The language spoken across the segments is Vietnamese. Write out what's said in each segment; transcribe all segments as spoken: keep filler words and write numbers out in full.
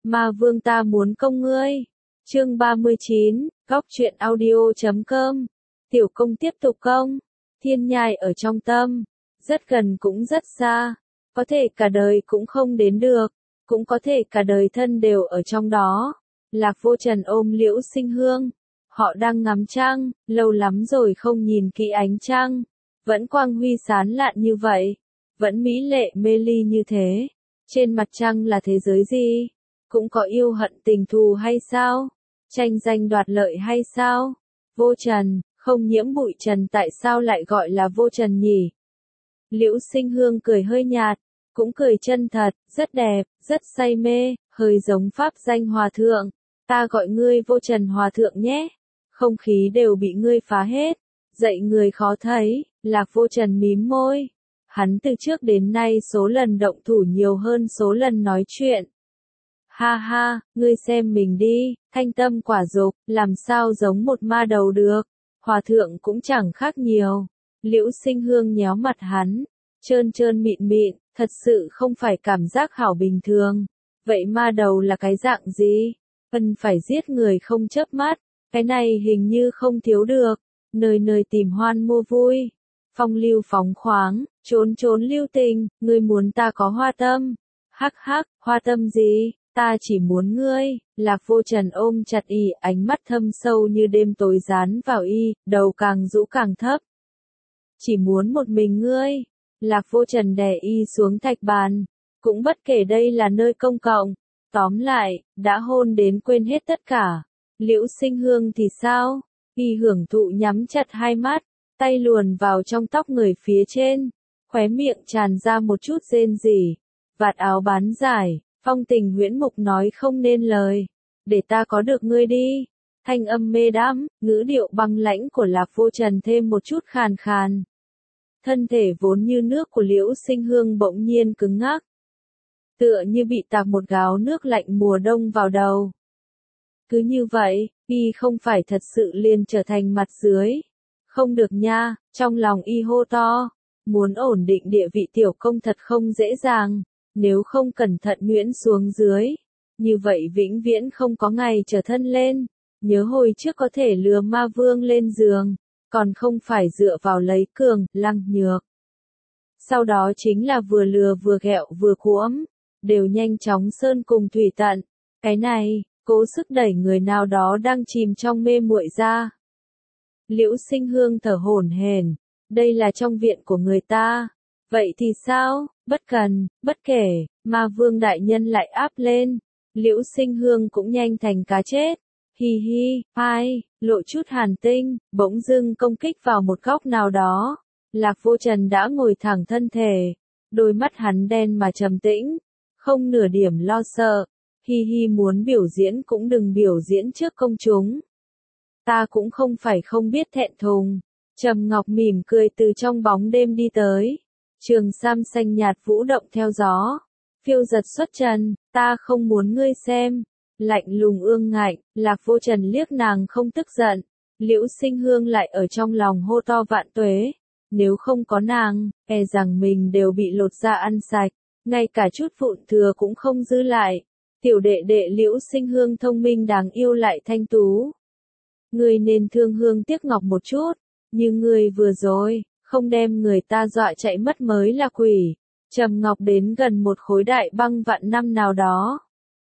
Ma vương ta muốn công ngươi. Chương ba mươi chín, góc truyện audio chấm com. Tiểu công tiếp tục công. Thiên nhai ở trong tâm, rất gần cũng rất xa, có thể cả đời cũng không đến được, cũng có thể cả đời thân đều ở trong đó. Lạc Vô Trần ôm Liễu Sinh Hương, họ đang ngắm trăng, lâu lắm rồi không nhìn kỹ ánh trăng, vẫn quang huy sáng lạn như vậy, vẫn mỹ lệ mê ly như thế. Trên mặt trăng là thế giới gì? Cũng có yêu hận tình thù hay sao? Tranh danh đoạt lợi hay sao? Vô trần, không nhiễm bụi trần tại sao lại gọi là vô trần nhỉ? Liễu Sinh Hương cười hơi nhạt, cũng cười chân thật, rất đẹp, rất say mê, hơi giống pháp danh hòa thượng. Ta gọi ngươi vô trần hòa thượng nhé. Không khí đều bị ngươi phá hết. Dạy người khó thấy. Lạc Vô Trần mím môi. Hắn từ trước đến nay số lần động thủ nhiều hơn số lần nói chuyện. Ha ha, ngươi xem mình đi, thanh tâm quả dục, làm sao giống một ma đầu được. Hòa thượng cũng chẳng khác nhiều. Liễu Sinh Hương nhéo mặt hắn, trơn trơn mịn mịn, thật sự không phải cảm giác hảo bình thường. Vậy ma đầu là cái dạng gì? Ân phải giết người không chớp mắt, cái này hình như không thiếu được. Nơi nơi tìm hoan mua vui, phong lưu phóng khoáng, trốn trốn lưu tình, ngươi muốn ta có hoa tâm. Hắc hắc, hoa tâm gì? Ta chỉ muốn ngươi. Lạc Vô Trần ôm chặt y, ánh mắt thâm sâu như đêm tối dán vào y, đầu càng rũ càng thấp. Chỉ muốn một mình ngươi. Lạc Vô Trần đè y xuống thạch bàn, cũng bất kể đây là nơi công cộng. Tóm lại, đã hôn đến quên hết tất cả. Liễu Sinh Hương thì sao? Y hưởng thụ nhắm chặt hai mắt, tay luồn vào trong tóc người phía trên, khóe miệng tràn ra một chút rên rỉ. Vạt áo bán giải, phong tình huyễn mục nói không nên lời. Để ta có được ngươi đi. Thanh âm mê đắm, ngữ điệu băng lãnh của Lạc Vô Trần thêm một chút khàn khàn. Thân thể vốn như nước của Liễu Sinh Hương bỗng nhiên cứng ngắc. Tựa như bị tạt một gáo nước lạnh mùa đông vào đầu. Cứ như vậy, y không phải thật sự liền trở thành mặt dưới. Không được nha, trong lòng y hô to. Muốn ổn định địa vị tiểu công thật không dễ dàng. Nếu không cẩn thận nhuyễn xuống dưới. Như vậy vĩnh viễn không có ngày trở thân lên. Nhớ hồi trước có thể lừa ma vương lên giường. Còn không phải dựa vào lấy cường, lăng nhược. Sau đó chính là vừa lừa vừa ghẹo vừa cuỗm. Đều nhanh chóng sơn cùng thủy tận. Cái này, cố sức đẩy người nào đó đang chìm trong mê muội ra. Liễu Sinh Hương thở hổn hển, đây là trong viện của người ta. Vậy thì sao? Bất cần, bất kể, ma vương đại nhân lại áp lên. Liễu Sinh Hương cũng nhanh thành cá chết. Hi hi, ai, lộ chút hàn tinh, bỗng dưng công kích vào một góc nào đó. Lạc Vô Trần đã ngồi thẳng thân thể, đôi mắt hắn đen mà trầm tĩnh, không nửa điểm lo sợ. Hi hi, muốn biểu diễn cũng đừng biểu diễn trước công chúng. Ta cũng không phải không biết thẹn thùng. Trầm Ngọc mỉm cười từ trong bóng đêm đi tới. Trường sam xanh nhạt vũ động theo gió. Phiêu giật xuất trần, ta không muốn ngươi xem. Lạnh lùng ương ngạnh, Lạc Vô Trần liếc nàng không tức giận. Liễu Sinh Hương lại ở trong lòng hô to vạn tuế. Nếu không có nàng, e rằng mình đều bị lột da ăn sạch. Ngay cả chút vụn thừa cũng không dư lại. Tiểu đệ đệ Liễu Sinh Hương thông minh đáng yêu lại thanh tú. Ngươi nên thương hương tiếc ngọc một chút. Như ngươi vừa rồi, không đem người ta dọa chạy mất mới là quỷ. Trầm Ngọc đến gần một khối đại băng vạn năm nào đó.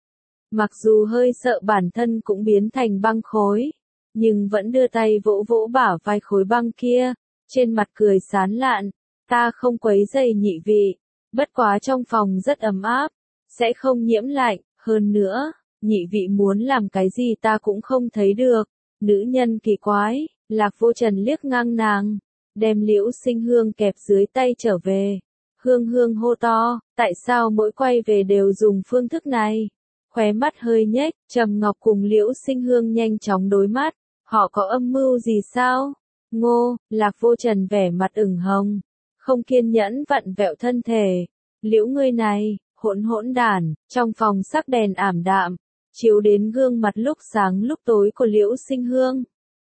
Mặc dù hơi sợ bản thân cũng biến thành băng khối, nhưng vẫn đưa tay vỗ vỗ bả vai khối băng kia, trên mặt cười sán lạn. Ta không quấy rầy nhị vị, bất quá trong phòng rất ấm áp, sẽ không nhiễm lạnh, hơn nữa, nhị vị muốn làm cái gì ta cũng không thấy được. Nữ nhân kỳ quái. Lạc Vô Trần liếc ngang nàng, đem Liễu Sinh Hương kẹp dưới tay trở về. Hương Hương hô to, tại sao mỗi quay về đều dùng phương thức này? Khóe mắt hơi nhếch, Trầm Ngọc cùng Liễu Sinh Hương nhanh chóng đối mắt. Họ có âm mưu gì sao? Ngô, Lạc Vô Trần vẻ mặt ửng hồng, không kiên nhẫn vặn vẹo thân thể. Liễu ngươi này, hỗn hỗn đản. Trong phòng sắc đèn ảm đạm, chiếu đến gương mặt lúc sáng lúc tối của Liễu Sinh Hương.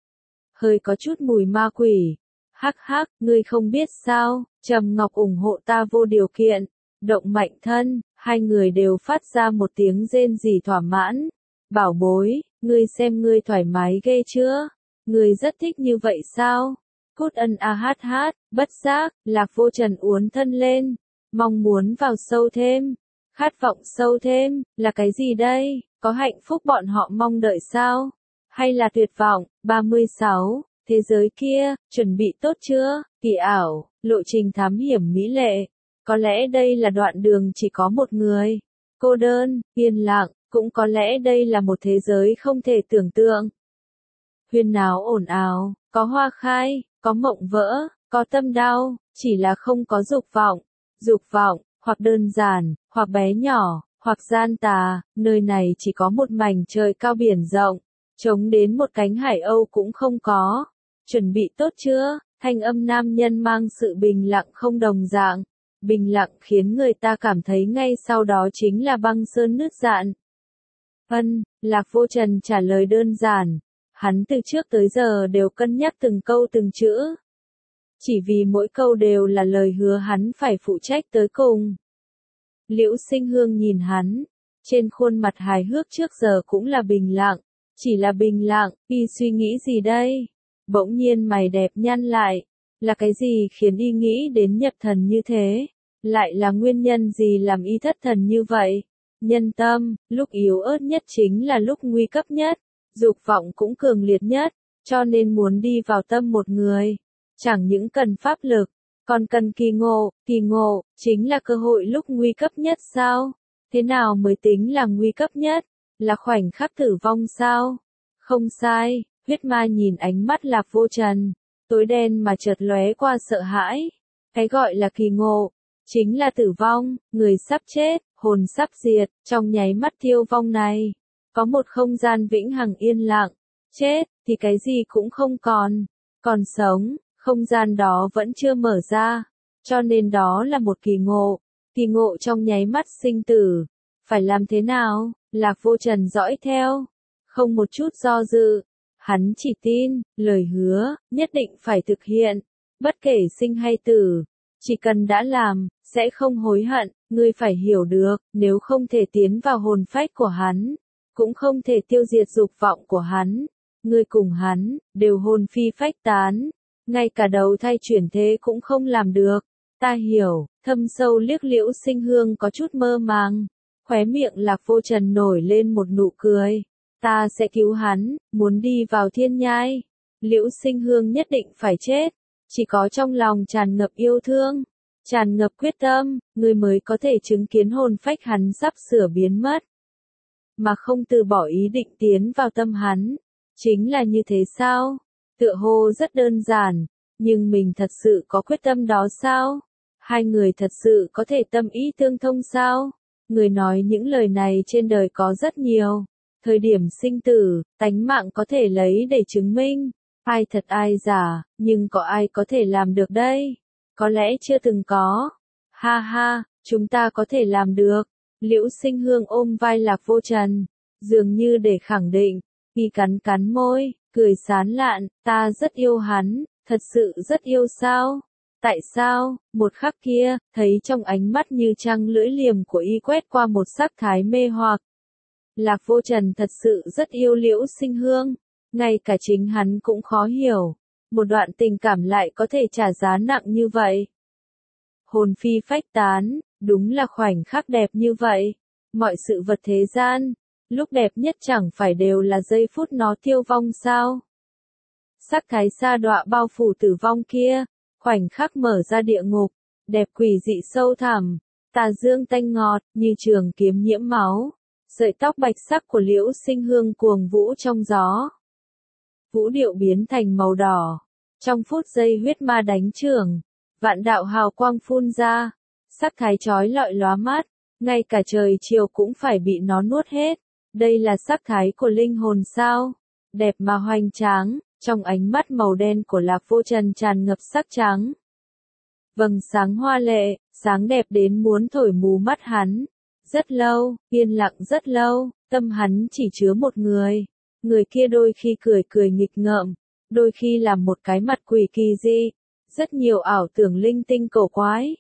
Hơi có chút mùi ma quỷ. Hắc hắc, ngươi không biết sao, Trầm Ngọc ủng hộ ta vô điều kiện. Động mạnh thân, Hai người đều phát ra một tiếng rên rỉ thỏa mãn. Bảo bối, ngươi xem ngươi thoải mái ghê chưa? Ngươi rất thích như vậy sao? Cút ân a hát hát, bất giác, Lạc Vô Trần uốn thân lên, mong muốn vào sâu thêm, khát vọng sâu thêm, là cái gì đây? Có hạnh phúc bọn họ mong đợi sao? Hay là tuyệt vọng? ba mươi sáu, thế giới kia, chuẩn bị tốt chưa? Kỳ ảo, lộ trình thám hiểm mỹ lệ. Có lẽ đây là đoạn đường chỉ có một người. Cô đơn, yên lặng, cũng có lẽ đây là một thế giới không thể tưởng tượng. Huyên náo ồn ào, có hoa khai, có mộng vỡ, có tâm đau, chỉ là không có dục vọng. Dục vọng, hoặc đơn giản, hoặc bé nhỏ, hoặc gian tà, nơi này chỉ có một mảnh trời cao biển rộng, trống đến một cánh hải âu cũng không có. Chuẩn bị tốt chưa? Thanh âm nam nhân mang sự bình lặng không đồng dạng. Bình lặng khiến người ta cảm thấy ngay sau đó chính là băng sơn nứt dạn. Ân, Lạc Vô Trần trả lời đơn giản. Hắn từ trước tới giờ đều cân nhắc từng câu từng chữ. Chỉ vì mỗi câu đều là lời hứa hắn phải phụ trách tới cùng. Liễu Sinh Hương nhìn hắn, trên khuôn mặt hài hước trước giờ cũng là bình lặng, chỉ là bình lặng, y suy nghĩ gì đây? Bỗng nhiên mày đẹp nhăn lại, là cái gì khiến y nghĩ đến nhập thần như thế? Lại là nguyên nhân gì làm y thất thần như vậy? Nhân tâm, lúc yếu ớt nhất chính là lúc nguy cấp nhất, dục vọng cũng cường liệt nhất, cho nên muốn đi vào tâm một người, chẳng những cần pháp lực, còn cần kỳ ngộ, kỳ ngộ, chính là cơ hội lúc nguy cấp nhất sao? Thế nào mới tính là nguy cấp nhất? Là khoảnh khắc tử vong sao? Không sai, huyết ma nhìn ánh mắt Lạc Vô Trần, tối đen mà chợt lóe qua sợ hãi. Cái gọi là kỳ ngộ, chính là tử vong, người sắp chết, hồn sắp diệt, trong nháy mắt tiêu vong này. Có một không gian vĩnh hằng yên lặng, chết, thì cái gì cũng không còn, còn sống, không gian đó vẫn chưa mở ra, cho nên đó là một kỳ ngộ, kỳ ngộ trong nháy mắt sinh tử. Phải làm thế nào? Lạc Vô Trần dõi theo, không một chút do dự, hắn chỉ tin, lời hứa, nhất định phải thực hiện, bất kể sinh hay tử, chỉ cần đã làm, sẽ không hối hận, ngươi phải hiểu được, nếu không thể tiến vào hồn phách của hắn, cũng không thể tiêu diệt dục vọng của hắn, ngươi cùng hắn, đều hồn phi phách tán, ngay cả đầu thai chuyển thế cũng không làm được. Ta hiểu, thâm sâu liếc Liễu Sinh Hương có chút mơ màng, khóe miệng Lạc Vô Trần nổi lên một nụ cười. Ta sẽ cứu hắn, muốn đi vào thiên nhai. Liễu Sinh Hương nhất định phải chết, chỉ có trong lòng tràn ngập yêu thương, tràn ngập quyết tâm, người mới có thể chứng kiến hồn phách hắn sắp sửa biến mất, mà không từ bỏ ý định tiến vào tâm hắn. Chính là như thế sao? Tựa hồ rất đơn giản, nhưng mình thật sự có quyết tâm đó sao? Hai người thật sự có thể tâm ý tương thông sao? Người nói những lời này trên đời có rất nhiều. Thời điểm sinh tử, tánh mạng có thể lấy để chứng minh. Ai thật ai giả, nhưng có ai có thể làm được đây? Có lẽ chưa từng có. Ha ha, chúng ta có thể làm được. Liễu Sinh Hương ôm vai Lạc Vô Trần, dường như để khẳng định, y cắn cắn môi, cười sán lạn, ta rất yêu hắn, thật sự rất yêu sao? Tại sao? Một khắc kia, thấy trong ánh mắt như trăng lưỡi liềm của y quét qua một sắc thái mê hoặc. Lạc Vô Trần thật sự rất yêu Liễu Sinh Hương, ngay cả chính hắn cũng khó hiểu, một đoạn tình cảm lại có thể trả giá nặng như vậy. Hồn phi phách tán, đúng là khoảnh khắc đẹp như vậy. Mọi sự vật thế gian, lúc đẹp nhất chẳng phải đều là giây phút nó tiêu vong sao? Sắc thái sa đọa bao phủ tử vong kia, khoảnh khắc mở ra địa ngục, đẹp quỷ dị sâu thẳm, tà dương tanh ngọt, như trường kiếm nhiễm máu. Sợi tóc bạch sắc của Liễu Sinh Hương cuồng vũ trong gió. Vũ điệu biến thành màu đỏ. Trong phút giây huyết ma đánh chưởng, vạn đạo hào quang phun ra, sắc thái chói lọi lóa mắt, ngay cả trời chiều cũng phải bị nó nuốt hết. Đây là sắc thái của linh hồn sao? Đẹp mà hoành tráng, trong ánh mắt màu đen của Lạc Vô Trần tràn ngập sắc trắng. Vầng sáng hoa lệ, sáng đẹp đến muốn thổi mù mắt hắn. Rất lâu, yên lặng rất lâu, tâm hắn chỉ chứa một người. Người kia đôi khi cười cười nghịch ngợm, đôi khi làm một cái mặt quỷ kỳ dị, rất nhiều ảo tưởng linh tinh cổ quái.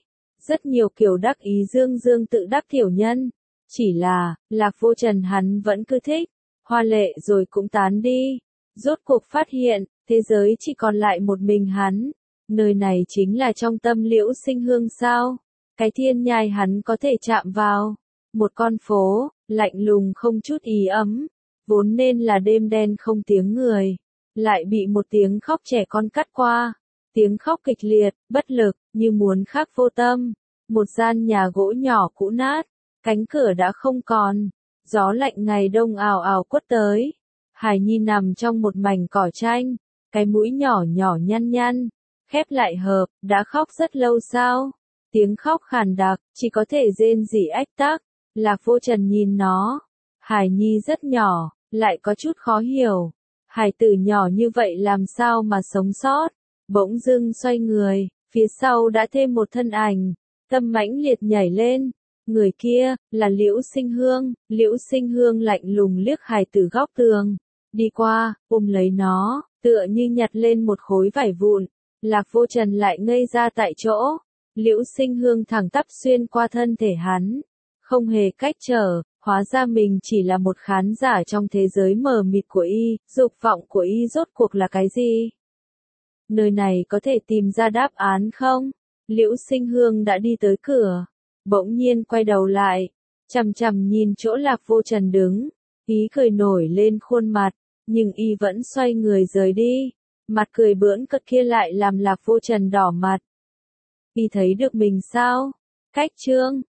rất nhiều kiểu đắc ý dương dương tự đắc tiểu nhân. Chỉ là, Lạc Vô Trần hắn vẫn cứ thích, hoa lệ rồi cũng tán đi. Rốt cuộc phát hiện, thế giới chỉ còn lại một mình hắn. Nơi này chính là trong tâm Liễu Sinh Hương sao? Cái thiên nhai hắn có thể chạm vào. Một con phố, lạnh lùng không chút ý ấm. Vốn nên là đêm đen không tiếng người. Lại bị một tiếng khóc trẻ con cắt qua. Tiếng khóc kịch liệt, bất lực, như muốn khắc vô tâm. Một gian nhà gỗ nhỏ cũ nát. Cánh cửa đã không còn. Gió lạnh ngày đông ào ào quất tới. Hải Nhi nằm trong một mảnh cỏ tranh. Cái mũi nhỏ nhỏ nhăn nhăn. Khép lại hợp, đã khóc rất lâu sao? Tiếng khóc khàn đặc, chỉ có thể rên rỉ ách tắc. Lạc Vô Trần nhìn nó. Hải Nhi rất nhỏ, lại có chút khó hiểu. Hải tử nhỏ như vậy làm sao mà sống sót? Bỗng dưng xoay người, phía sau đã thêm một thân ảnh. Tâm mãnh liệt nhảy lên. Người kia, là Liễu Sinh Hương. Liễu Sinh Hương lạnh lùng liếc Hải tử góc tường. Đi qua, ôm lấy nó, tựa như nhặt lên một khối vải vụn. Lạc Vô Trần lại ngây ra tại chỗ. Liễu Sinh Hương thẳng tắp xuyên qua thân thể hắn. Không hề cách trở, hóa ra mình chỉ là một khán giả trong thế giới mờ mịt của y. Dục vọng của y rốt cuộc là cái gì? Nơi này có thể tìm ra đáp án không? Liễu Sinh Hương đã đi tới cửa. Bỗng nhiên quay đầu lại. Chằm chằm nhìn chỗ Lạc Vô Trần đứng. Ý cười nổi lên khuôn mặt. Nhưng y vẫn xoay người rời đi. Mặt cười bỡn cợt kia lại làm Lạc Vô Trần đỏ mặt. Y thấy được mình sao? Cách chương